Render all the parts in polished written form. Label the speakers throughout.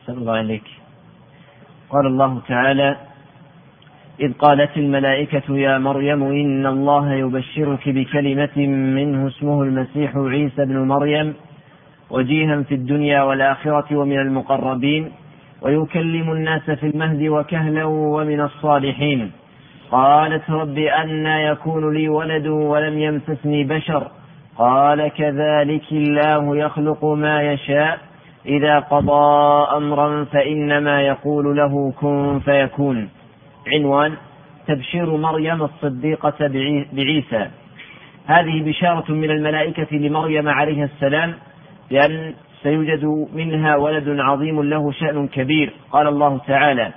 Speaker 1: أحسن الله إليك. قال الله تعالى: إذ قالت الملائكة يا مريم إن الله يبشرك بكلمة منه اسمه المسيح عيسى بن مريم وجيها في الدنيا والآخرة ومن المقربين ويكلم الناس في المهد وكهلا ومن الصالحين. قالت: رب أنى يكون لي ولد ولم يمسسني بشر قال: كذلك الله يخلق ما يشاء إذا قضى أمرا فإنما يقول له كن فيكون. عنوان: تبشير مريم الصديقة بعيسى. هذه بشارة من الملائكة لمريم عليه السلام بأن سيوجد منها ولد عظيم له شأن كبير. قال الله تعالى: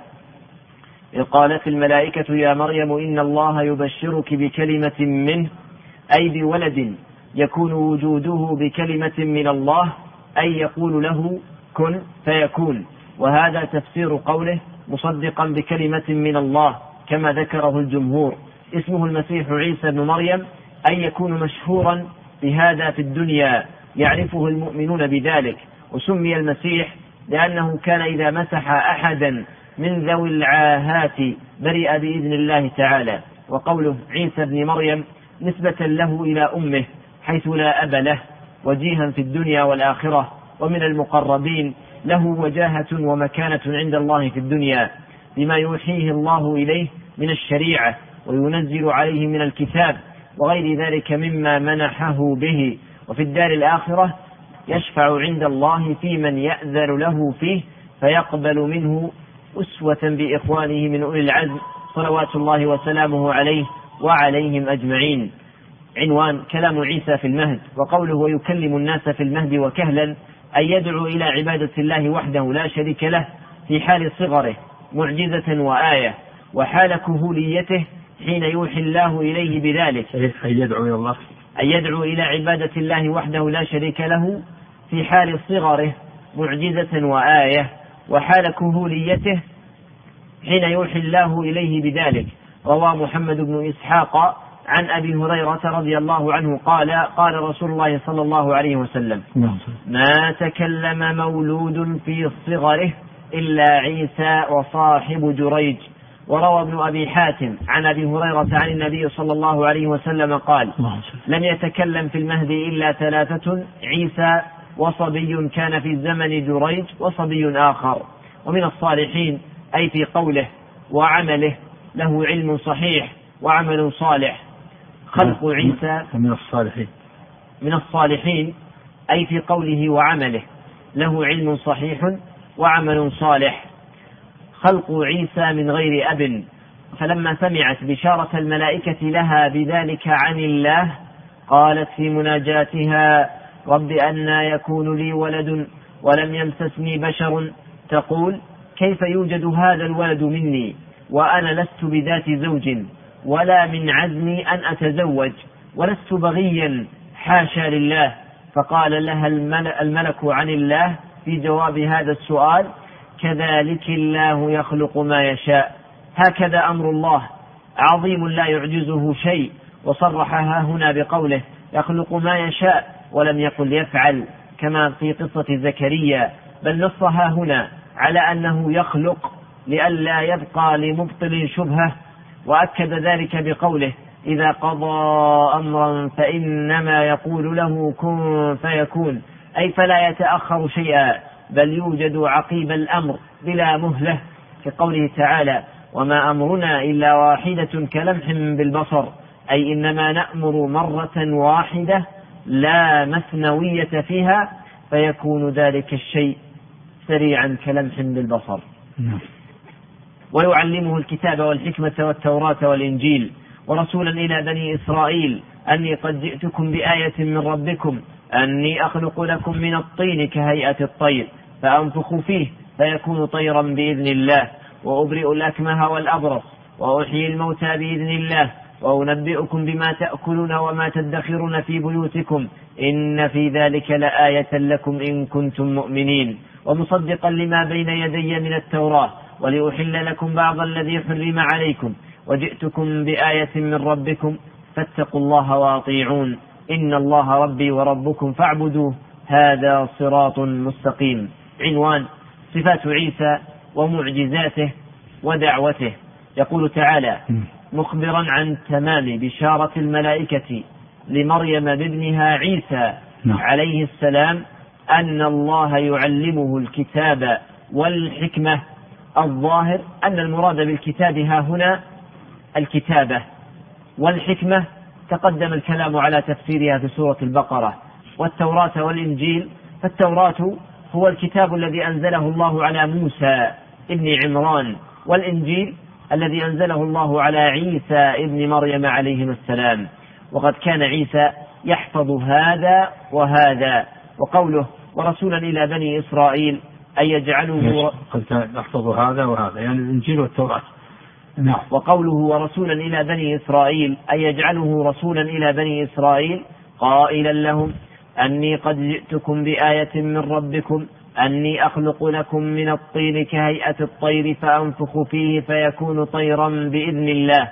Speaker 1: إذ قالت الملائكة يا مريم إن الله يبشرك بكلمة منه، أي بولد يكون وجوده بكلمة من الله، أي يقول له كن فيكون. وهذا تفسير قوله مصدقا بكلمة من الله كما ذكره الجمهور. اسمه المسيح عيسى بن مريم، أي يكون مشهورا بهذا في الدنيا يعرفه المؤمنون بذلك. وسمي المسيح لأنه كان إذا مسح أحدا من ذوي العاهات برئ بإذن الله تعالى. وقوله عيسى بن مريم نسبة له إلى أمه حيث لا أب له، وجيها في الدنيا والآخرة ومن المقربين، له وجاهة ومكانة عند الله في الدنيا بما يوحيه الله إليه من الشريعة وينزل عليه من الكتاب وغير ذلك مما منحه به. وفي الدار الآخرة يشفع عند الله في من يأذن له فيه فيقبل منه أسوة بإخوانه من أولي العزم صلوات الله وسلامه عليه وعليهم أجمعين. عنوان: كلام عيسى في المهد. وقوله ويكلم الناس في المهد وكهلا، أي يدعو إلى عبادة الله وحده لا شريك له في حال صغره معجزة وآية، وحال كهوليته حين يوحي الله إليه بذلك.
Speaker 2: أي يدعو إلى الله،
Speaker 1: أي يدعو إلى عبادة الله وحده لا شريك له في حال صغره معجزة وآية، وحال كهوليته حين يوحي الله إليه بذلك. روى محمد بن إسحاق عن أبي هريرة رضي الله عنه قال: قال رسول الله صلى الله عليه وسلم: ما تكلم مولود في صغره إلا عيسى وصاحب جريج. وروى ابن أبي حاتم عن أبي هريرة عن النبي صلى الله عليه وسلم قال: لم يتكلم في المهد إلا ثلاثة: عيسى وصبي كان في الزمن جريج وصبي آخر. ومن الصالحين، أي في قوله وعمله، له علم صحيح وعمل صالح. خلق عيسى من الصالحين أي في قوله وعمله، له علم صحيح وعمل صالح. خلق عيسى من غير أب. فلما سمعت بشارة الملائكة لها بذلك عن الله قالت في مناجاتها: رب أنى يكون لي ولد ولم يمسسني بشر، تقول: كيف يوجد هذا الولد مني وأنا لست بذات زوج ولا من عزمي أن أتزوج ولست بغيا حاشا لله. فقال لها الملك عن الله في جواب هذا السؤال: كذلك الله يخلق ما يشاء. هكذا أمر الله عظيم لا يعجزه شيء. وصرحها هنا بقوله يخلق ما يشاء ولم يقل يفعل كما في قصة زكريا، بل نصها هنا على أنه يخلق لئلا يبقى لمبطل شبهة. وأكد ذلك بقوله إذا قضى أمرا فإنما يقول له كن فيكون، أي فلا يتأخر شيئا بل يوجد عقيب الأمر بلا مهلة، كقوله تعالى وما أمرنا إلا واحدة كلمح بالبصر، أي إنما نأمر مرة واحدة لا مثنوية فيها فيكون ذلك الشيء سريعا كلمح بالبصر. ويعلمه الكتاب والحكمة والتوراة والإنجيل ورسولا إلى بني إسرائيل أني قد جئتكم بآية من ربكم أني أخلق لكم من الطين كهيئة الطير فأنفخ فيه فيكون طيرا بإذن الله وأبرئ الأكمه والأبرص وأحيي الموتى بإذن الله وأنبئكم بما تأكلون وما تدخرون في بيوتكم إن في ذلك لآية لكم إن كنتم مؤمنين ومصدقا لما بين يدي من التوراة ولأحل لكم بعض الذي حرم عليكم وجئتكم بآية من ربكم فاتقوا الله وأطيعون إن الله ربي وربكم فاعبدوه هذا صراط مستقيم. عنوان صفات عيسى ومعجزاته ودعوته. يقول تعالى مخبرا عن تمام بشارة الملائكة لمريم بابنها عيسى عليه السلام أن الله يعلمه الكتاب والحكمة. الظاهر أن المراد بالكتاب ها هنا الكتابة، والحكمة تقدم الكلام على تفسيرها في سورة البقرة. والتوراة والإنجيل، فالتوراة هو الكتاب الذي أنزله الله على موسى ابن عمران، والإنجيل الذي أنزله الله على عيسى ابن مريم عليهما السلام. وقد كان عيسى يحفظ هذا وهذا. وقوله ورسولا إلى بني إسرائيل أن يجعله
Speaker 2: يحفظ هذا وهذا، يعني الإنجيل والتوراة. نعم.
Speaker 1: وقوله ورسولا إلى بني إسرائيل أن يجعله رسولا إلى بني إسرائيل قائلا لهم أني قد جئتكم بآية من ربكم أني أخلق لكم من الطين كهيئة الطير فأنفخ فيه فيكون طيرا بإذن الله.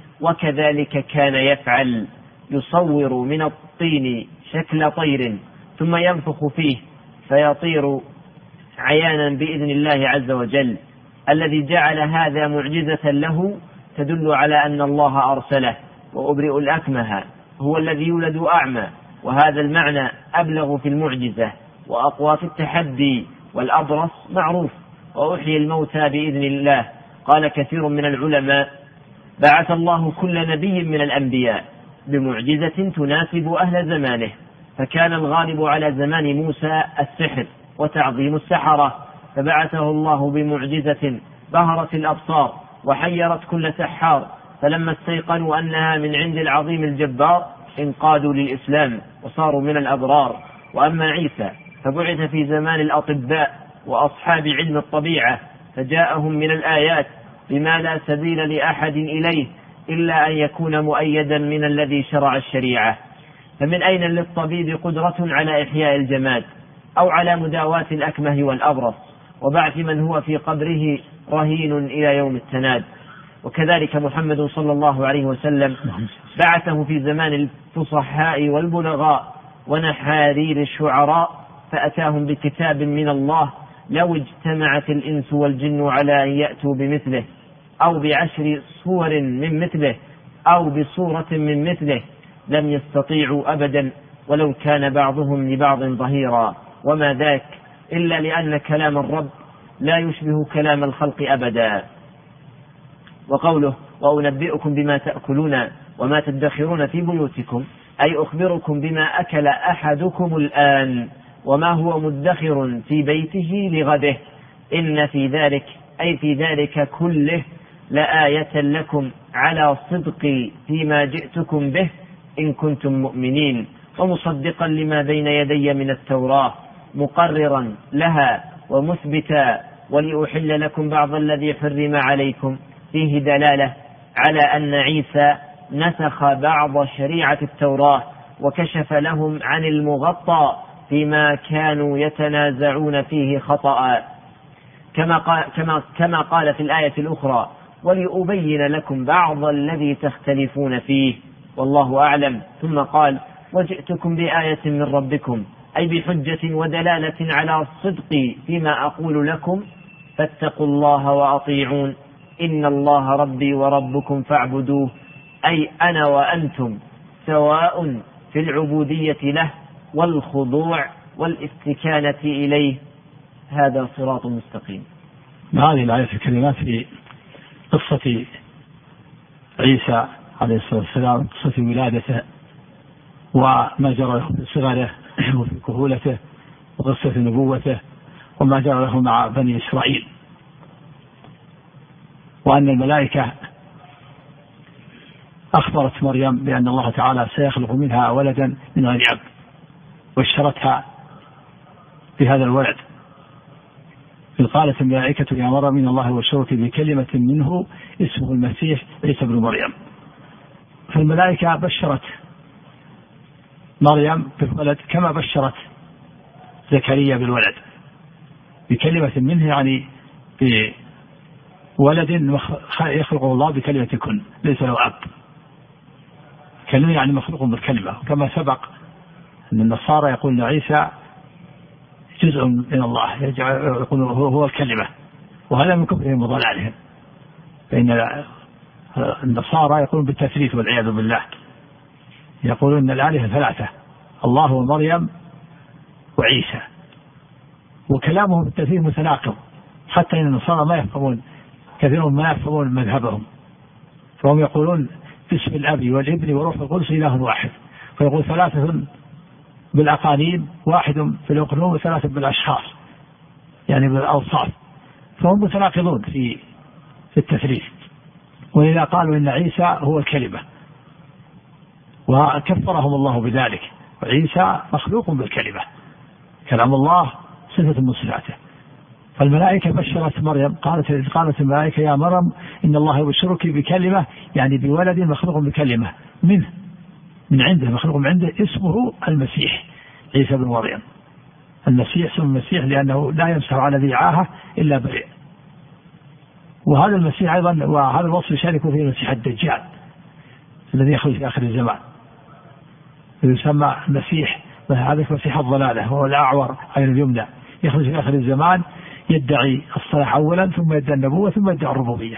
Speaker 1: وكذلك كان يفعل، يصور من الطين شكل طير ثم ينفخ فيه فيطير عيانا بإذن الله عز وجل. الذي جعل هذا معجزة له تدل على أن الله أرسله. وأبرئ الأكمه هو الذي يولد أعمى، وهذا المعنى أبلغ في المعجزة وأقوى في التحدي. والأبرص معروف. وأحيي الموتى بإذن الله. قال كثير من العلماء بعث الله كل نبي من الأنبياء بمعجزة تناسب أهل زمانه، فكان الغالب على زمان موسى السحر وتعظيم السحرة، فبعثه الله بمعجزة بهرت الأبصار وحيرت كل سحار، فلما استيقنوا أنها من عند العظيم الجبار انقادوا للإسلام وصاروا من الأبرار. وأما عيسى فبعث في زمان الأطباء وأصحاب علم الطبيعة، فجاءهم من الآيات بما لا سبيل لأحد إليه إلا أن يكون مؤيدا من الذي شرع الشريعة. فمن أين للطبيب قدرة على إحياء الجماد أو على مداواة الأكمه والأبرص وبعث من هو في قبره رهين إلى يوم التناد؟ وكذلك محمد صلى الله عليه وسلم بعثه في زمان الفصحاء والبلغاء ونحارير الشعراء، فأتاهم بكتاب من الله لو اجتمعت الإنس والجن على أن يأتوا بمثله أو ب10 صور من مثله أو بصورة من مثله لم يستطيعوا أبدا ولو كان بعضهم لبعض ظهيرا. وما ذاك إلا لأن كلام الرب لا يشبه كلام الخلق أبدا. وقوله وأنبئكم بما تأكلون وما تدخرون في بيوتكم، أي أخبركم بما أكل أحدكم الآن وما هو مدخر في بيته لغده. إن في ذلك أي في ذلك كله لآية لكم على صدق فيما جئتكم به إن كنتم مؤمنين، ومصدقا لما بين يدي من التوراة مقررا لها ومثبتا ولأحل لكم بعض الذي حرم عليكم. فيه دلالة على أن عيسى نسخ بعض شريعة التوراة وكشف لهم عن المغطى فيما كانوا يتنازعون فيه خطأ، كما قال في الآية الأخرى ولأبين لكم بعض الذي تختلفون فيه والله أعلم. ثم قال وجئتكم بآية من ربكم، أي بحجة ودلالة على الصدق فيما أقول لكم، فاتقوا الله وأطيعون إن الله ربي وربكم فاعبدوه، أي أنا وأنتم سواء في العبودية له والخضوع والاستكانة إليه، هذا صراط مستقيم.
Speaker 2: هذه الآية الكريمات في قصة عيسى عليه الصلاة والسلام، قصة ولادته وما جرى له في صغره وفي كهولته وقصة نبوته وما جرى له مع بني إسرائيل، وأن الملائكة أخبرت مريم بأن الله تعالى سيخلق منها ولدا من غير أب، واشترتها بهذا الولد. إذ قالت الملائكة يا مريم إن الله يبشرك بكلمة منه اسمه المسيح عيسى بن مريم. فالملائكة بشرت مريم بالولد كما بشرت زكريا بالولد بكلمة منه، يعني بولد يخلقه الله بكلمة كن ليس له أب. كلمة يعني مخلوق بالكلمة، كما سبق أن النصارى يقولون عيسى جزء من الله، يقول هو الكلمة، وهذا من كفرهم وضلالهم. فإن النصارى يقولون بالتثليث والعياذ بالله، يقولون الآلهة ثلاثة، الله ومريم وعيسى، وكلامهم بالتثليث متناقض، حتى إن النصارى ما يفهمون، كثيرون ما يفهمون مذهبهم، فهم يقولون باسم الأب والابن وروح القدس إله واحد، فيقول ثلاثة بالأقانيم، واحد في الأقنوم، وثلاثة بالأشخاص يعني بالأوصاف، فهم متناقضون في التثليث. ولذا قالوا إن عيسى هو الكلمة، وكفرهم الله بذلك، وعيسى مخلوق بالكلمة، كلام الله صفة من صفاته. فالملائكة بشرت مريم، قالت الملائكة يا مريم إن الله يبشرك بكلمة، يعني بولد مخلوق بكلمة منه، من عنده، مخلوق من عنده، اسمه المسيح عيسى بن مريم. المسيح اسم المسيح لأنه لا يمسح على ذي عاهة إلا بريء. وهذا المسيح أيضا، وهذا الوصف يشارك فيه المسيح الدجال الذي يخرج في آخر الزمان، يسمى المسيح، هذا مسيح الضلالة، هو الأعور عين اليمنى، يخرج في آخر الزمان يدعي الصلاح أولا، ثم يدعي النبوة، ثم يدعي الربوبية.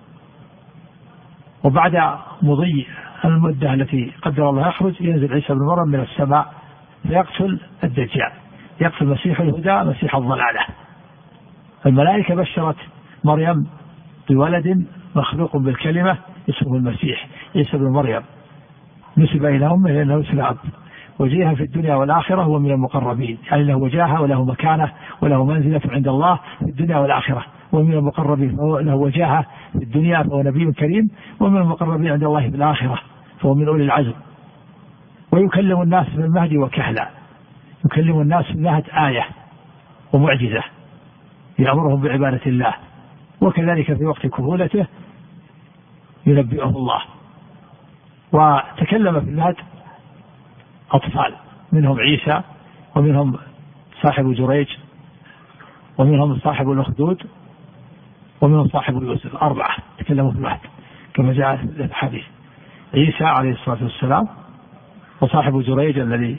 Speaker 2: وبعد مضي المدة التي قدر الله يخرج، ينزل عيسى بن مريم من السماء فيقتل الدجال، يقتل مسيح الهدى مسيح الضلالة. الملائكة بشرت مريم بولد مخلوق بالكلمة اسمه المسيح عيسى بن مريم، نسب إلى أمه لأنه اسم الأب، وجيها في الدنيا والآخرة، هو من المقربين، يعني له وجاهة وله مكانة وله منزلة عند الله في الدنيا والآخرة، ومن المقربين، فهو له وجاهة في الدنيا فهو نبي كريم، ومن المقربين عند الله في الآخرة فهو من أولي العزم. ويكلم الناس في المهد وكهلا، يكلم الناس في المهد آية ومعجزة، يأمرهم بعبادة الله، وكذلك في وقت كهولته ينبئه الله. وتكلم في المهد أطفال، منهم عيسى، ومنهم صاحب جريج، ومنهم صاحب الأخدود، ومنهم صاحب يوسف، 4 تكلموا في المهد كما جاء في الحديث، عيسى عليه الصلاة والسلام، وصاحب جريج الذي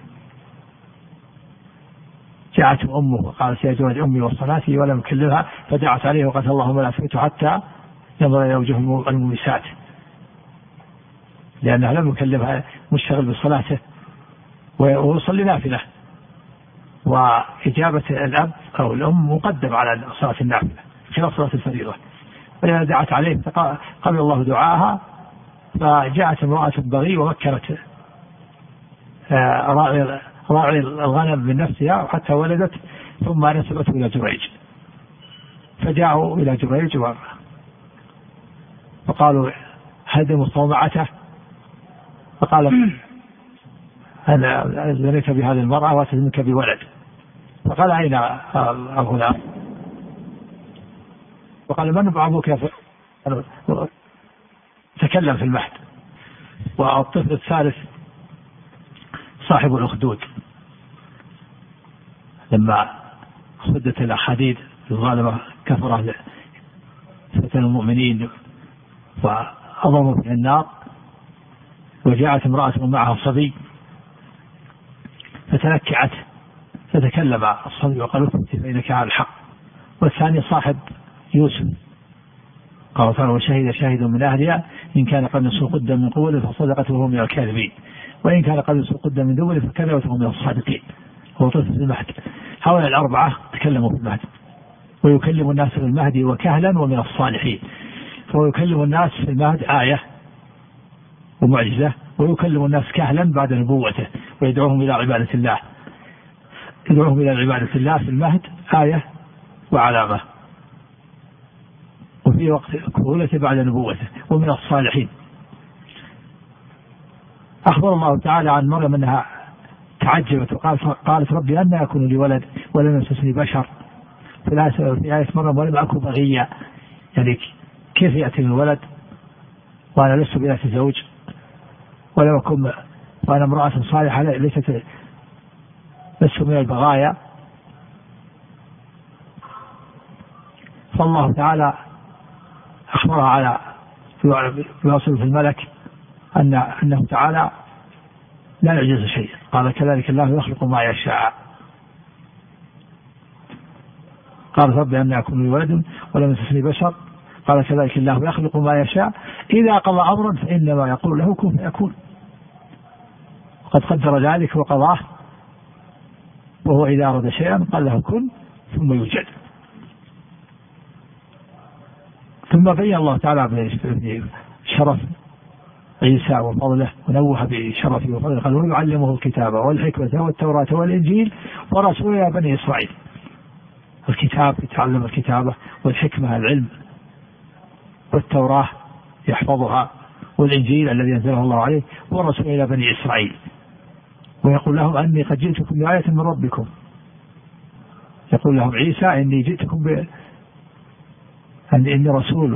Speaker 2: جاءته أمه وقالت يا جريج أمي وصلاتي ولم يكلمها، فدعت عليه وقالت اللهم لا تفوت حتى ينظر إلى وجوه المميسات، لأنها لم يكلمها، مشتغل بصلاته ويصلي نافلة، وإجابة الأب أو الأم مقدم على صلاة النافلة خلاف صلاة الفريضة. فإذا دعت عليه قبل الله دعاها، فجاءت امرأة بغي ومكنت راعي الغنم من نفسها حتى ولدت، ثم نسبته إلى جريج، فجاءوا إلى جريج فقالوا هدموا صومعته، فقال أنا زنيت بهذه المرأة وأتزمك بولد، فقال أين الغلام؟ فقال من أبوك؟ تكلم في المهد. والطفل الثالث صاحب الأخدود، لما خدت الأحاديد الظالمة كفرة فتن المؤمنين وأضروا في النار، وجاءت امرأة معها صبي فتنكعت، فتكلم الصبي وقال اثبت فإنك على الحق. والثاني صاحب يوسف، قال تعالى وشهد شاهد من أهلها إن كان قد نسوا قدا من قوله فصدقته وهو من الكاذبين، وإن كان قد نسوا قدا من دوله فكذبته من الصادقين. هو طفل في المهد. هؤلاء 4 تكلموا في المهد، ويكلم الناس في المهد وكهلا ومن الصالحين، فهو يكلم الناس في المهد آية ومعجزة، ويكلم الناس كهلا بعد نبوته، ويدعوهم إلى عبادة الله، يدعوهم إلى عبادة الله في المهد آية وعلامة، وفي وقت كهولته بعد نبوته، ومن الصالحين. أخبر الله تعالى عن مريم أنها تعجبت وقالت ربي أن يكون لي ولد ولم يمسسني بشر، في آية مريم ولم أكن بغيا، يعني كيف يأتي من ولد وأنا لست بذات زوج ولم أكن، وأنا امرأة صالحة لست من البغايا. فالله تعالى أخبرها على يواصل في الملك أنه تعالى لا يعجز شيء، قال كذلك الله يخلق ما يشاء. قال رب أن يكون لي ولد ولم يمسسني بشر قال كذلك الله يخلق ما يشاء إذا قضى أمرا فإنما يقول له كن فيكون. قد قدر ذلك وقضاه، وهو إذا أراد شيئا قال له كن ثم يوجد. ثم بين الله تعالى بشرف عيسى وفضله ونوه بشرفه وفضله قال ويعلمه الكتاب والحكمة والتوراة والإنجيل ورسول يا بني إسرائيل. الكتاب يتعلم الكتابة، والحكمة العلم، والتوراة يحفظها، والإنجيل الذي أنزله الله عليه، والرسول إلى بني إسرائيل. ويقول لهم أني قد جئتكم بآية من ربكم. يقول لهم عيسى إني جئتكم إني رسول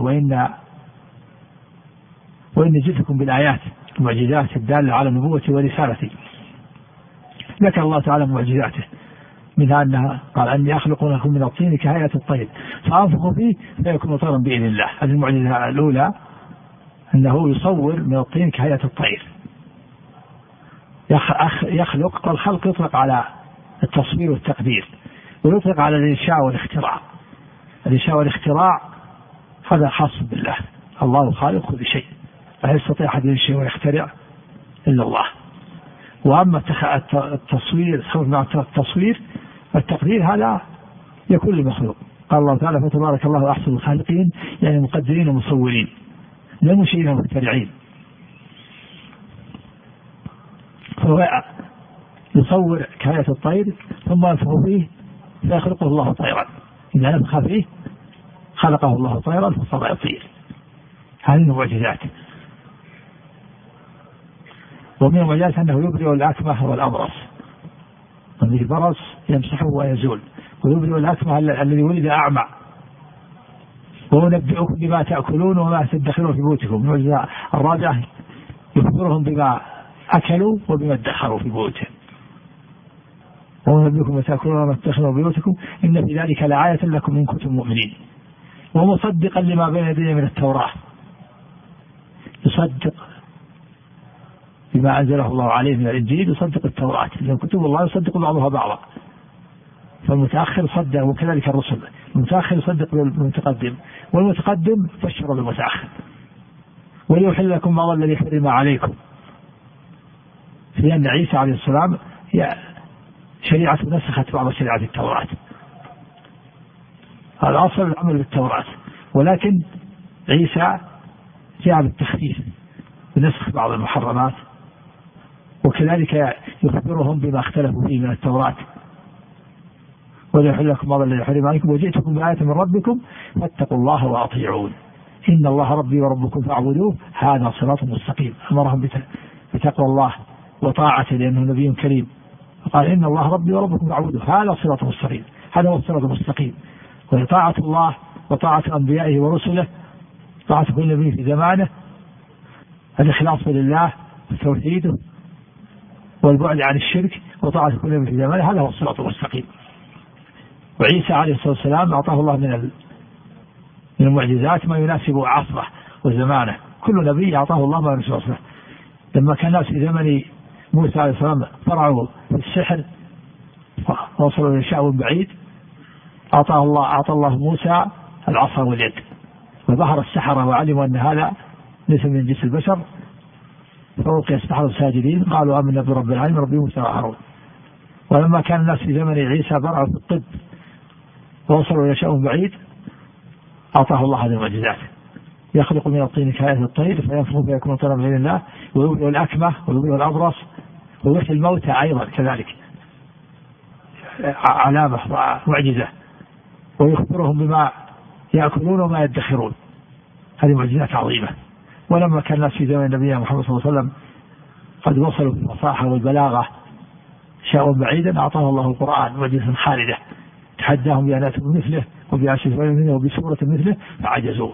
Speaker 2: وإني جئتكم بالآيات المعجزات الدالة على نبوتي ورسالتي. ذكر الله تعالى معجزاته، منها أنها قال أني أخلق لكم من الطين كهيئة الطير فأنفخ فيه فيكون طيرا بإذن الله. هذه المعجزة الأولى، أنه يصور من الطين كهيئة الطير. يخلق، والخلق يطلق على التصوير والتقدير، ويطلق على الإنشاء والاختراع. الإنشاء والاختراع هذا خاص بالله، الله خالق كل شيء، لا يستطيع أحد ينشئ ويخترع إلا الله. وأما التصوير والتقدير هذا يكون لمخلوق. قال الله تعالى فتبارك الله أحسن الخالقين، يعني مقدرين ومصورين لا منشئين ومخترعين. فهو يصور كهيئة الطير ثم ينفخ فيه فيخلقه الله طيرا. إذا نفخ فيه خلقه الله طيرا فصار يطير. هذه المعجزات. ومن المعجزات أنه يبرئ الأكمه والأبرص، من البرص يمسحه ويزول، ويبرئ الأكمه الذي ولد أعمى، وينبئكم بما تأكلون وما تدخرون في بيوتكم. المعجزة الرابعة يخبرهم بما أكلوا وبما ادخروا في بيوتهم. وينبئكم بما تأكلون وما تدخرون في بيوتكم إن في ذلك لآية لكم إن كنتم مؤمنين. ومصدقا لما بين يديه من التوراة، يصدق بما أنزله الله عليه من الإنجيل، يصدق التوراة، لأن كتب الله يصدق بعضها بعضا. فالمتأخر صدق، وكذلك الرسل، المتأخر يصدق بالمتقدم، والمتقدم فشر بالمتأخر. وليحل لكم بعض الذي حرم عليكم، في أن عيسى عليه السلام شريعة نسخت بعض شريعة التوراة. الأصل العمل بالتوراة، ولكن عيسى جاء بالتخفيف بنسخ بعض المحرمات، وكذلك يخبرهم بما اختلفوا فيه من التوراة. وليحل لكم بعض الذي حرم عليكم وجئتكم بآية من ربكم فاتقوا الله وأطيعون إن الله ربي وربكم فاعبدوه هذا صراط مستقيم. أمرهم بتقوى الله وطاعته لأنه نبي كريم، فقال إن الله ربي وربكم فاعبدوه هذا صراط مستقيم. هذا هو الصراط المستقيم، وهي طاعة الله وطاعة أنبيائه ورسله، طاعة كل نبي في زمانه، الإخلاص لله وتوحيده والبعد عن الشرك، وطاعة كل نبي في زمانه، هذا هو الصراط المستقيم. وعيسى عليه الصلاة والسلام أعطاه الله من المعجزات ما يناسب عصره وزمانه. كل نبي أعطاه الله ما يناسب عصره. لما كان الناس في زمن موسى عليه السلام فرعوا في السحر ووصلوا إلى شعب بعيد، أعطى الله موسى العصا واليد، وظهر السحرة وعلموا أن هذا ليس من جنس البشر، فألقي السحرة ساجدين قالوا آمنا برب العالمين رب موسى وهارون. ولما كان الناس في زمن عيسى برعوا في الطب ووصلوا إلى شعب بعيد، أعطاه الله هذه المعجزات. يخلق من الطين كهيئة الطير فينفخ فيكون طيرا بإذن الله، ويبرئ الأكمه ويبرئ الأبرص ويحيي الموتى أيضا كذلك، علامة ومعجزة. ويخبرهم بما يأكلون وما يدخرون، هذه معجزات عظيمة. ولما كان الناس في زمن نبينا محمد صلى الله عليه وسلم قد وصلوا في الفصاحة والبلاغة شيئا بعيدا، أعطاه الله القرآن معجزة خالدة، تحداهم بآيات مثله وبعشر منه وبسورة مثله فعجزوا.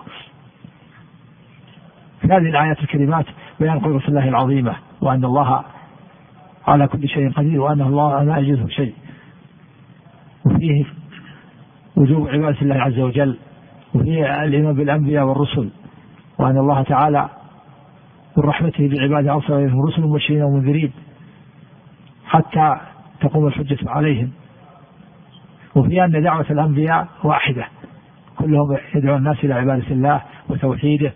Speaker 2: في هذه الآيات الكريمات بيان قدرة الله العظيمة، وأن الله على كل شيء قدير، وأن الله لا يعجزه شيء. وفيه وجوب عبادة الله عز وجل، وفيه الإيمان بالأنبياء والرسل، وأن الله تعالى من رحمته بعباده أرسل إليهم رسل مبشرين ومنذرين حتى تقوم الحجة عليهم. وفي أن دعوة الأنبياء واحدة، كلهم يدعو الناس إلى عبادة الله وتوحيده،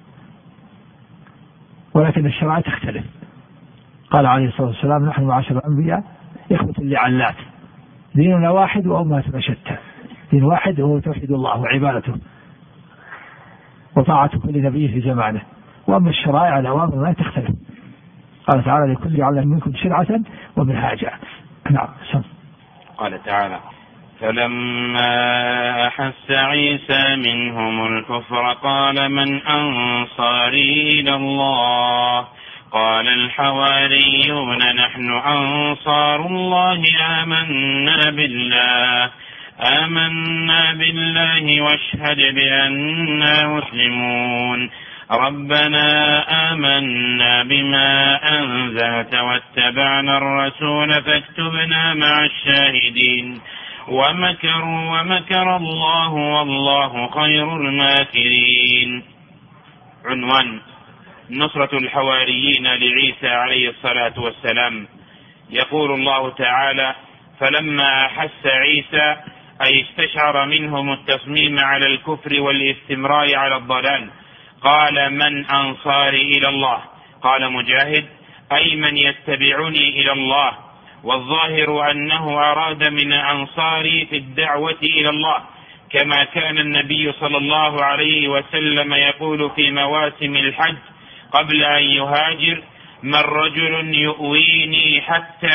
Speaker 2: ولكن الشرائع تختلف. قال عليه الصلاة والسلام: نحن معاشر الأنبياء إخوة لعلات، ديننا واحد وأمتنا شتى. دين واحد هو توحيد الله وعبادته وطاعة كل نبي في زمانه، وأما الشرائع الأوامر لا تختلف. قال تعالى: لكل جعلنا منكم شرعة ومنهاجا. نعم.
Speaker 3: قال تعالى: فلما أحس عيسى منهم الكفر قال من أنصاري إلى الله؟ قال الحواريون نحن أنصار الله آمنا بالله واشهد بأننا مسلمون. ربنا آمنا بما أنزلت واتبعنا الرسول فاكتبنا مع الشاهدين. ومكر الله والله خير الماكرين. عنوان: نصرة الحواريين لعيسى عليه الصلاة والسلام. يقول الله تعالى: فلما أحس عيسى، أي استشعر منهم التصميم على الكفر والاستمرار على الضلال، قال من أنصاري إلى الله؟ قال مجاهد: أي من يتبعني إلى الله. والظاهر أنه أراد من أنصاري في الدعوة إلى الله، كما كان النبي صلى الله عليه وسلم يقول في مواسم الحج قبل أن يهاجر: من رجل يؤويني حتى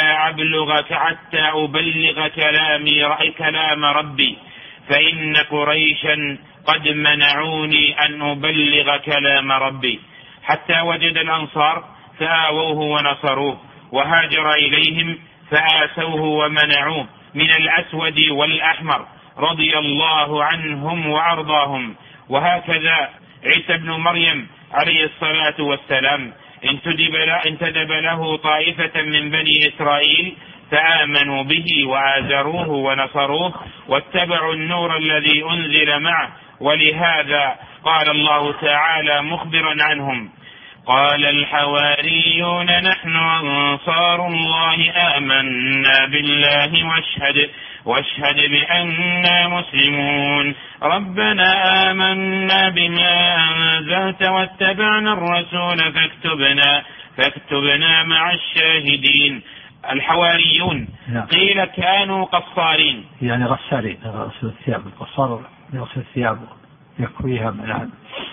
Speaker 3: أبلغ كلام ربي، فإن قريشا قد منعوني أن أبلغ كلام ربي. حتى وجد الأنصار فآووه ونصروه، وهاجر إليهم فآسوه ومنعوه من الأسود والأحمر رضي الله عنهم وأرضاهم. وهكذا عيسى بن مريم عليه الصلاة والسلام انتدب له طائفة من بني إسرائيل فآمنوا به وآزروه ونصروه واتبعوا النور الذي أنزل معه. ولهذا قال الله تعالى مخبرا عنهم: قال الحواريون نحن أنصار الله آمنا بالله واشهد بأننا مسلمون. ربنا آمنا بما أنزلت واتبعنا الرسول فاكتبنا مع الشاهدين. الحواريون قيل كانوا قصارين،
Speaker 2: يعني غسالين، غسل الثياب. القصار يغسل الثياب يكويها من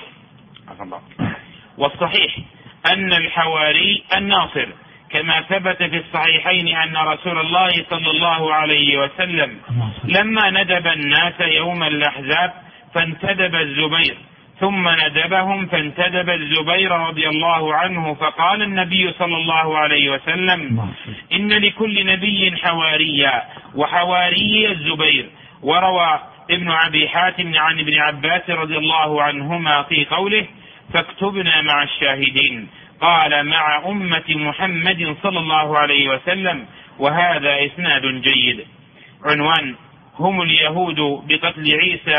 Speaker 3: والصحيح أن الحواري الناصر، كما ثبت في الصحيحين أن رسول الله صلى الله عليه وسلم لما ندب الناس يوم الأحزاب فانتدب الزبير، ثم ندبهم فانتدب الزبير رضي الله عنه، فقال النبي صلى الله عليه وسلم: إن لكل نبي حواريا، وحواري الزبير. وروى ابن أبي حاتم عن ابن عباس رضي الله عنهما في قوله: فاكتبنا مع الشاهدين، قال: مع أمة محمد صلى الله عليه وسلم. وهذا إسناد جيد. عنوان: هم اليهود بقتل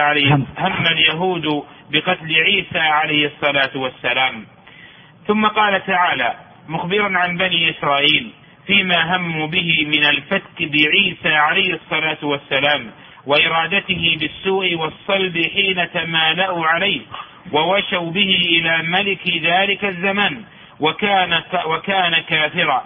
Speaker 3: عيسى عليه الصلاة والسلام. ثم قال تعالى مخبرا عن بني إسرائيل فيما هموا به من الفتك بعيسى عليه الصلاة والسلام وإرادته بالسوء والصلب حين تمالأوا عليه ووشوا به إلى ملك ذلك الزمان، وكان كافرا،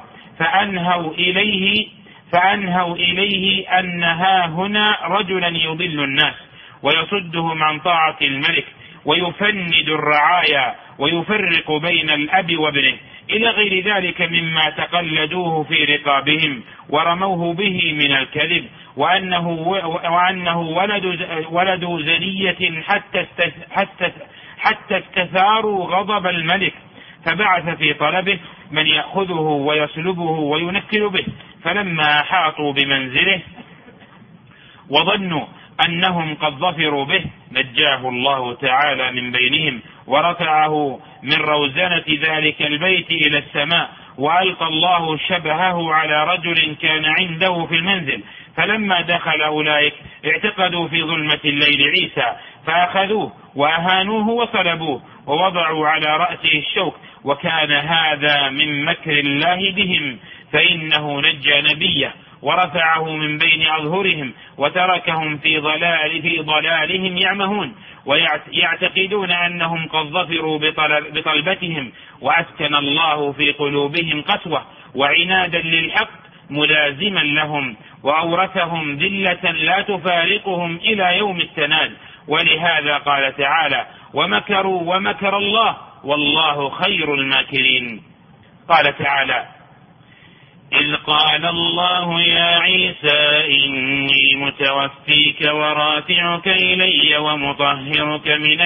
Speaker 3: فأنهوا إليه أن ها هنا رجلا يضل الناس ويصدهم عن طاعة الملك ويفند الرعايا ويفرق بين الأب وابنه إلى غير ذلك مما تقلدوه في رقابهم ورموه به من الكذب، وأنه ولد زنية حتى استثاروا غضب الملك، فبعث في طلبه من يأخذه ويسلبه وينكل به. فلما أحاطوا بمنزله وظنوا أنهم قد ظفروا به نجاه الله تعالى من بينهم ورفعه من روزنة ذلك البيت إلى السماء، وألقى الله شبهه على رجل كان عنده في المنزل. فلما دخل أولئك اعتقدوا في ظلمة الليل عيسى، فأخذوه وأهانوه وصلبوه ووضعوا على رأسه الشوك، وكان هذا من مكر الله بهم، فإنه نجى نبيه ورفعه من بين أظهرهم وتركهم في ضلالهم يعمهون، ويعتقدون أنهم قد ظفروا بطلبتهم، وأسكن الله في قلوبهم قسوة وعنادا للحق ملازما لهم، وأورثهم ذلة لا تفارقهم إلى يوم التناد. ولهذا قال تعالى: ومكروا ومكر الله والله خير الماكرين. قال تعالى: إذ قال الله يا عيسى إني متوفيك ورافعك إلي ومطهرك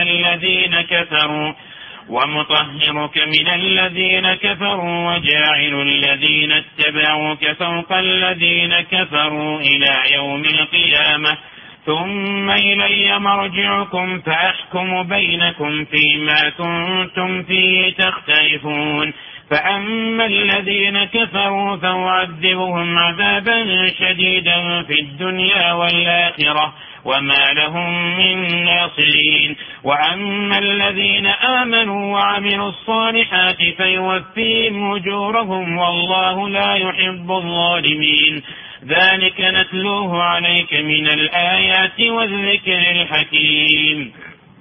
Speaker 3: من الذين كفروا وجاعل الذين اتبعوك فوق الذين كفروا إلى يوم القيامة ثم إلي مرجعكم فأحكم بينكم فيما كنتم فيه تختلفون. فأما الذين كفروا فأعذبهم عذابا شديدا في الدنيا والآخرة وما لهم من ناصرين. وأما الذين آمنوا وعملوا الصالحات فيوفيهم أجورهم والله لا يحب الظالمين. ذلك نتلوه عليك من الآيات والذكر الحكيم.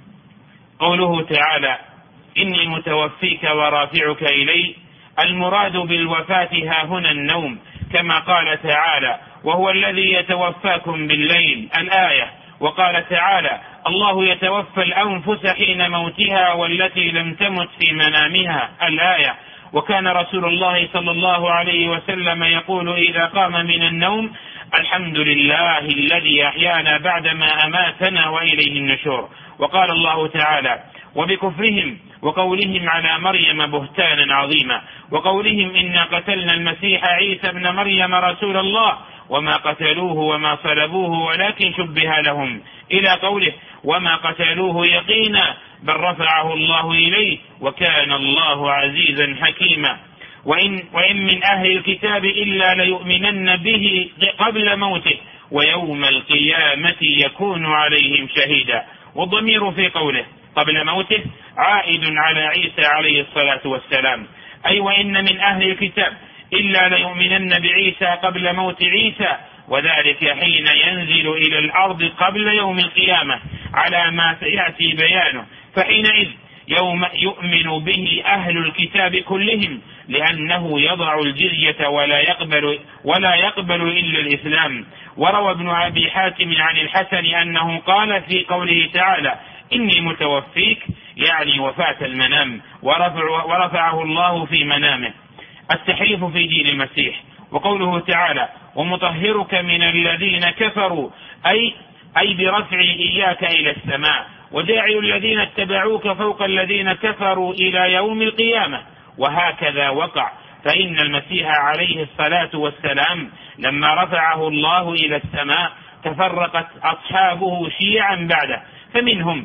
Speaker 3: قوله تعالى: إني متوفيك ورافعك إلي، المراد بالوفاة ها هنا النوم، كما قال تعالى: وهو الذي يتوفاكم بالليل، الآية. وقال تعالى: الله يتوفى الأنفس حين موتها والتي لم تمت في منامها، الآية. وكان رسول الله صلى الله عليه وسلم يقول إذا قام من النوم: الحمد لله الذي أحيانا بعدما أماتنا وإليه النشور. وقال الله تعالى: وبكفرهم وقولهم على مريم بهتانا عظيما، وقولهم إنا قتلنا المسيح عيسى ابن مريم رسول الله وما قتلوه وما صلبوه ولكن شبه لهم، إلى قوله: وما قتلوه يقينا بل رفعه الله إليه وكان الله عزيزا حكيما. وإن من أهل الكتاب إلا ليؤمنن به قبل موته ويوم القيامة يكون عليهم شهيدا. والضمير في قوله قبل موته عائد على عيسى عليه الصلاة والسلام، أي وإن من أهل الكتاب إلا ليؤمنن بعيسى قبل موت عيسى، وذلك حين ينزل إلى الأرض قبل يوم القيامة على ما سيأتي بيانه، فحينئذ يؤمن به أهل الكتاب كلهم، لأنه يضع الجزية ولا يقبل إلا الإسلام. وروى ابن أبي حاتم عن الحسن أنه قال في قوله تعالى: إني متوفيك، يعني وفاة المنام، ورفعه الله في منامه. التحريف في دين المسيح. وقوله تعالى: ومطهرك من الذين كفروا، أي برفع إياك إلى السماء، وجاعل الذين اتبعوك فوق الذين كفروا إلى يوم القيامة. وهكذا وقع، فإن المسيح عليه الصلاة والسلام لما رفعه الله إلى السماء تفرقت أصحابه شيعا بعده، فمنهم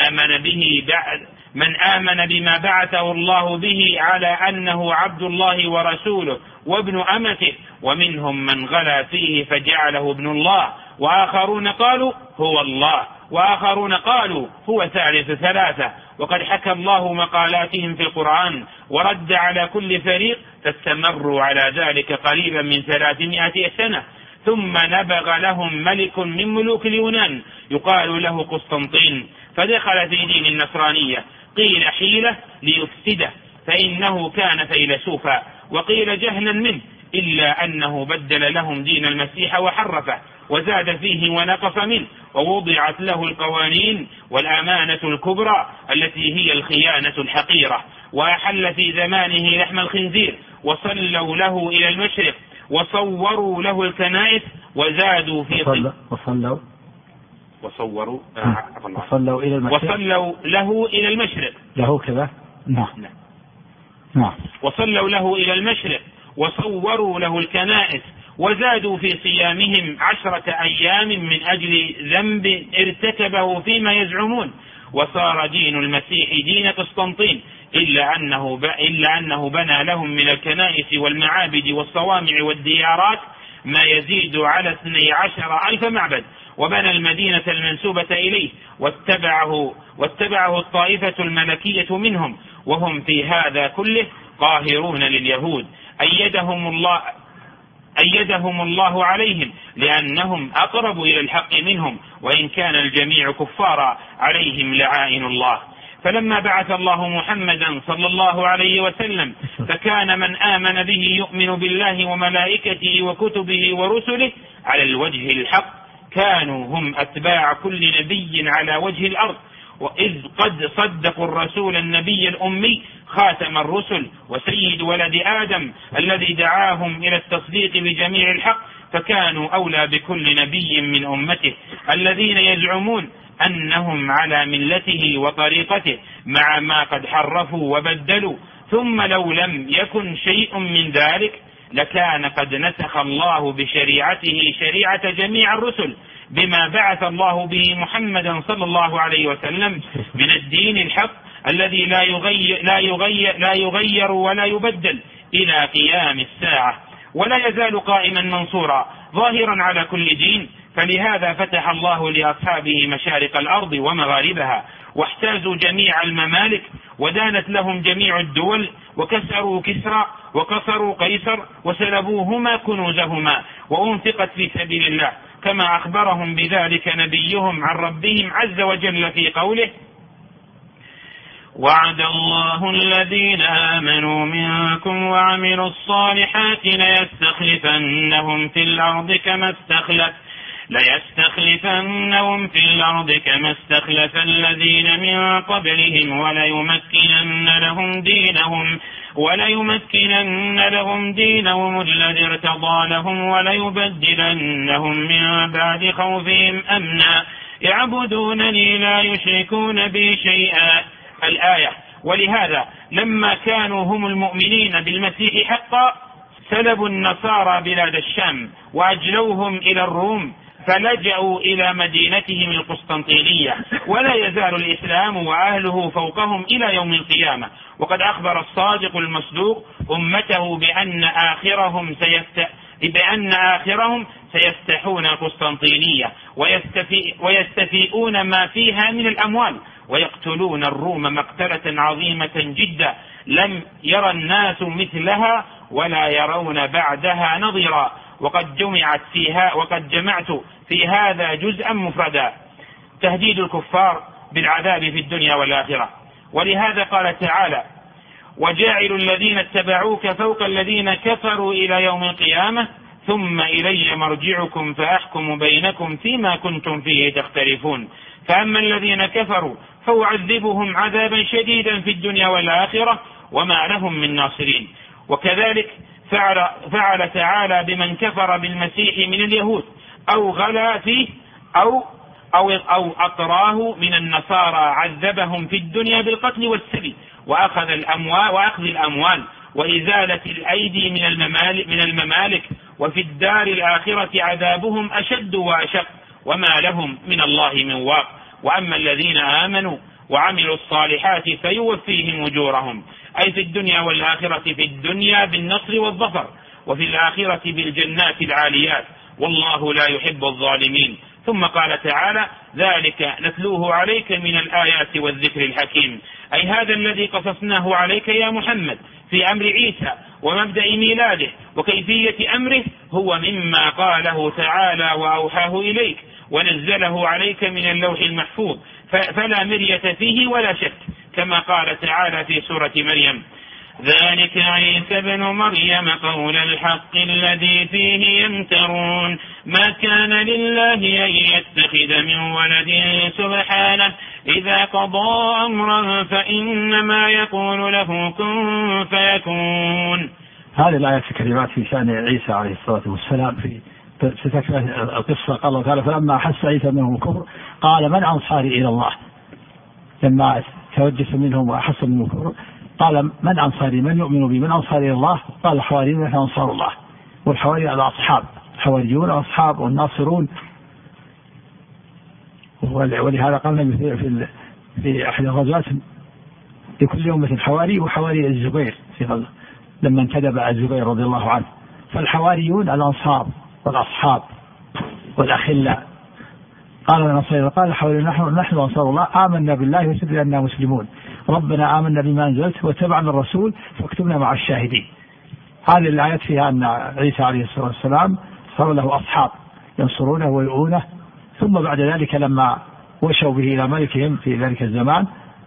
Speaker 3: من آمن بما بعثه الله به على أنه عبد الله ورسوله وابن أمته، ومنهم من غلا فيه فجعله ابن الله، وآخرون قالوا هو الله، وآخرون قالوا هو ثالث ثلاثة. وقد حكى الله مقالاتهم في القرآن ورد على كل فريق، فاستمروا على ذلك قريبا من 300 سنة، ثم نبغ لهم ملك من ملوك اليونان يقال له قسطنطين، فدخل في دين النصرانية، قيل حيلة ليفسده فإنه كان فيلسوفا، وقيل جهلا منه، إلا أنه بدل لهم دين المسيح وحرفه وزاد فيه ونقص منه، ووضعت له القوانين والأمانة الكبرى التي هي الخيانة الحقيرة، وأحل في زمانه لحم الخنزير، وصلوا له إلى المشرق وصوروا له الكنائس وزادوا في وصلوا له إلى المشرق
Speaker 2: له كذا نعم
Speaker 3: وصلوا له إلى المشرق وصوروا له الكنائس وزادوا في صيامهم 10 أيام من أجل ذنب ارتكبه فيما يزعمون، وصار دين المسيح دين قسطنطين، إلا أنه بنى لهم من الكنائس والمعابد والصوامع والديارات ما يزيد على 12,000 معبد، وبنى المدينة المنسوبة إليه، واتبعه الطائفة الملكية منهم، وهم في هذا كله قاهرون لليهود. أيدهم الله عليهم لأنهم أقرب إلى الحق منهم، وإن كان الجميع كفارا عليهم لعائن الله. فلما بعث الله محمدا صلى الله عليه وسلم فكان من آمن به يؤمن بالله وملائكته وكتبه ورسله على الوجه الحق، كانوا هم أتباع كل نبي على وجه الأرض، وإذ قد صدقوا الرسول النبي الأمي خاتم الرسل وسيد ولد آدم الذي دعاهم إلى التصديق بجميع الحق، فكانوا أولى بكل نبي من أمته الذين يزعمون أنهم على ملته وطريقته مع ما قد حرفوا وبدلوا. ثم لو لم يكن شيء من ذلك لكان قد نسخ الله بشريعته شريعة جميع الرسل بما بعث الله به محمدا صلى الله عليه وسلم من الدين الحق الذي لا يغير ولا يبدل إلى قيام الساعة، ولا يزال قائما منصورا ظاهرا على كل دين. فلهذا فتح الله لأصحابه مشارق الأرض ومغاربها، واحتازوا جميع الممالك، ودانت لهم جميع الدول، وكسروا كسرى وقصروا قيصر، وسلبوهما كنوزهما، وأنفقت في سبيل الله، كما أخبرهم بذلك نبيهم عن ربهم عز وجل في قوله: وعد الله الذين آمنوا منكم وعملوا الصالحات ليستخلفنهم في الأرض كما استخلف الذين من قبلهم وليمكنن لهم دينهم الذي ارتضى لهم وليبدلنهم من بعد خوفهم أمنا يعبدونني لا يشركون بي شيئا. الآية. ولهذا لما كانوا هم المؤمنين بالمسيح حقا سلبوا النصارى بلاد الشام وأجلوهم إلى الروم، فلجأوا إلى مدينتهم القسطنطينية، ولا يزال الإسلام وأهله فوقهم إلى يوم القيامة. وقد أخبر الصادق المصدوق أمته بأن آخرهم سيفتحون قسطنطينية ويستفيئون ما فيها من الأموال، ويقتلون الروم مقتلة عظيمة جدا لم يرى الناس مثلها ولا يرون بعدها نظيرا. وقد جمعت في هذا جزءا مفردا: تهديد الكفار بالعذاب في الدنيا والآخرة. ولهذا قال تعالى: وجاعل الذين اتبعوك فوق الذين كفروا إلى يوم القيامة ثم إلي مرجعكم فأحكم بينكم فيما كنتم فيه تختلفون. فأما الذين كفروا فأعذبهم عذابا شديدا في الدنيا والآخرة وما لهم من ناصرين. وكذلك فعل تعالى بمن كفر بالمسيح من اليهود أو غلا فيه أو أطراه من النصارى، عذبهم في الدنيا بالقتل والسبي وأخذ الأموال وإزالة الأيدي من الممالك، وفي الدار الآخرة عذابهم أشد وأشق وما لهم من الله من واق. وأما الذين آمنوا وعملوا الصالحات فيوفيهم أجورهم، أي في الدنيا والآخرة، في الدنيا بالنصر والظفر، وفي الآخرة بالجنات العاليات، والله لا يحب الظالمين. ثم قال تعالى: ذلك نتلوه عليك من الآيات والذكر الحكيم، أي هذا الذي قصصناه عليك يا محمد في أمر عيسى ومبدأ ميلاده وكيفية أمره هو مما قاله تعالى وأوحاه إليك ونزله عليك من اللوح المحفوظ، فلا مرية فيه ولا شك، كما قال تعالى في سورة مريم: ذلك عيسى ابن مريم قول الحق الذي فيه يمترون ما كان لله أن يتخذ من ولد سبحانه إذا قضى أمرا فإنما يقول له كن فيكون.
Speaker 2: هذه الآيات الكريمات في شأن عيسى عليه الصلاة والسلام في القصة. قال الله تعالى: فلما أحس عيسى منهم الكفر قال من أنصاري إلى الله. لما توجس منهم وأحس منهم الكفر قال من أنصاري، من يؤمن بي، من أنصاري إلى الله؟ قال الحواريون نحن أنصار الله. والحواري على أصحاب، الحواريون أصحاب والناصرون. ولهذا قال في أحد الغزوات: لكل أمة حواري وحواري الزبير في غزوة لما انتدب الزبير رضي الله عنه. فالحواريون الأنصار والأصحاب والأخلاء. قال الحواريون نحن أنصار الله آمنا بالله واشهد بأننا مسلمون، ربنا آمنا بما أنزلت واتبعنا الرسول فاكتبنا مع الشاهدين. هذه الآيات فيها أن عيسى عليه الصلاة والسلام صار له أصحاب ينصرونه ويؤونه، ثم بعد ذلك لما وشوا به إلى ملكهم في ذلك الزمان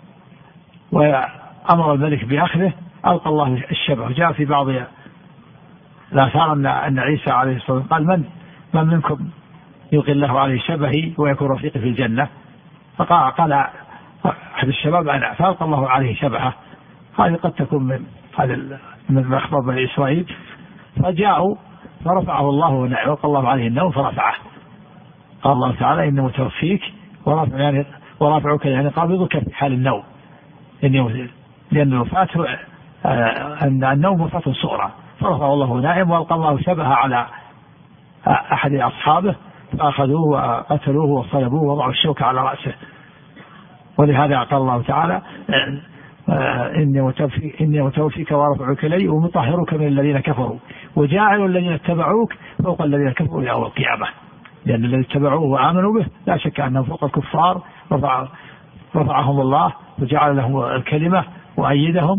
Speaker 2: وأمر الملك بأخذه ألقى الله الشبه. جاء في بعض الآثار أن عيسى عليه الصلاة والسلام قال من منكم يلقي الله عليه شبهي ويكون رفيقي في الجنة؟ فقال أحد الشباب أنا، فألقى الله عليه شبهه. هذه قد تكون من أخبار بني إسرائيل. فجاءوا فرفعه الله وألقى الله عليه النوم فرفعه. قال الله تعالى إنه متوفيك ورافعك يعني قابضك في حال النوم، لأن الوفاة أن النوم وفاة صغرى، فرفعه الله نائم وألقى الله شبهه على أحد أصحابه فأخذوه وقتلوه وصلبوه ووضعوا الشوك على رأسه. ولهذا قال الله تعالى إني متوفيك ورافعك إلي ومطهرك من الذين كفروا وجاعل الذين اتبعوك فوق الذين كفروا إلى يوم القيامة. لأن الذين اتبعوه وآمنوا به لا شك أنهم فوق الكفار، رفعهم الله وجعل لهم الكلمة وأيدهم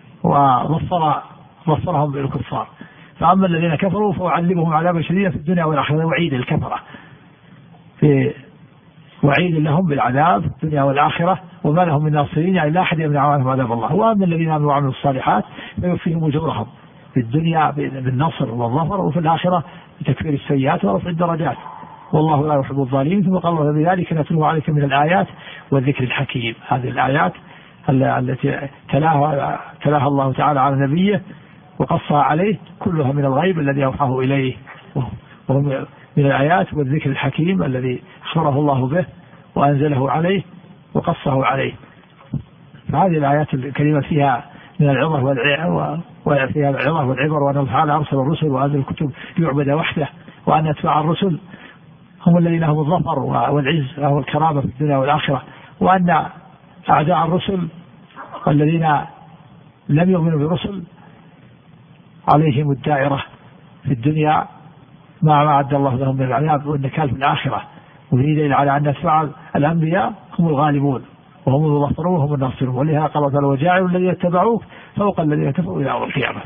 Speaker 2: وظفرهم بالكفار. فأما الذين كفروا فأعذبهم عذابا شديدا في الدنيا والآخرة، وعيد الكفرة في وعيد لهم بالعذاب في الدنيا والآخرة وما لهم من ناصرين يعني لا أحد يمنع عنهم عذاب الله. وأما الذين آمنوا وعملوا الصالحات فيوفيهم أجورهم في الدنيا بالنصر والظفر وفي الآخرة بتكفير السيئات ورفع الدرجات والله لا يحب الظالمين. ثم قال الله بذلك نتلو عليك من الآيات والذكر الحكيم. هذه الآيات التي تلاها الله تعالى على نبيه وقصها عليه كلها من الغيب الذي أوحاه إليه، وهم من الآيات والذكر الحكيم الذي أخبره الله به وأنزله عليه وقصه عليه. فهذه الآيات الكريمة فيها من العظة وفيها العظة والعبر، وأن الله تعالى أرسل الرسل وأنزل الكتب ليعبد وحده، وأن أتباع الرسل هم الذين لهم الظفر والعز والكرامة في الدنيا والآخرة، وأن أعداء الرسل والذين لم يؤمنوا بالرسل عليهم الدائرة في الدنيا مع ما أعد الله لهم من العذاب والنكال في الآخرة. وفي دليل على أن أتباع الأنبياء هم الغالبون وهم المظفرون وهم الناصرون. ولهذا قال تعالى وجاعل الذين اتبعوه فوق الذين كفروا إلى يوم القيامة.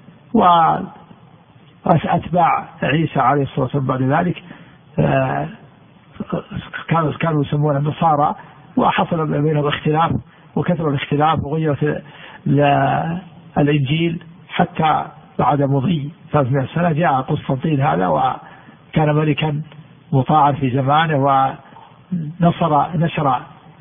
Speaker 2: وأتباع عيسى عليه الصلاة والسلام بعد ذلك كانوا يسمون النصارى، وحصل بينهم اختلاف وكثر الاختلاف وغيرت الإنجيل حتى بعد مضي 300 سنة جاء قسطنطين هذا وكان ملكا مطاعا في زمانه ونشر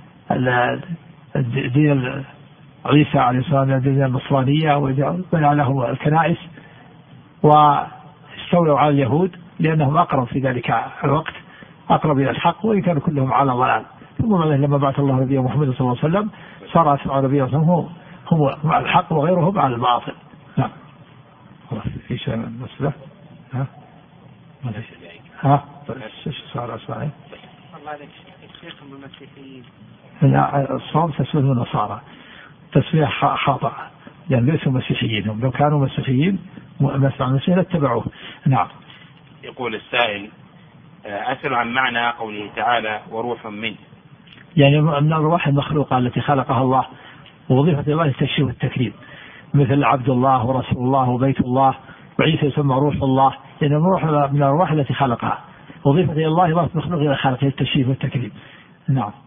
Speaker 2: الدين عيسى عليه السلام الدين النصرانية وبنى لهم الكنائس واستولوا على اليهود لأنهم أقرب في ذلك الوقت أقرب إلى الحق وإن كانوا كلهم على ضلال. ثم لما بعث الله نبيه محمد صلى الله عليه وسلم صار أتباع نبيه هم مع الحق وغيرهم على الباطل. نعم. في شيء من المسألة؟ صار أسمعي
Speaker 4: الله عليك تسميتهم بالمسيحيين.
Speaker 2: الصوم تسمية النصارى تسمية خاطئة لأن ليسوا مسيحيين. هم لو كانوا مسيحيين مسيحيين اتبعوه. نعم.
Speaker 3: يقول السائل أسأل عن معنى قوله تعالى وروح منه،
Speaker 2: يعني من الروح المخلوقة التي خلقها الله ووظيفة الله التشريف والتكريم، مثل عبد الله ورسول الله وبيت الله، وعيسى يسمى روح الله لأن الروح من الأرواح التي خلقها، وظيفة الله إضافة مخلوق إلى خلقه التشريف والتكريم. نعم.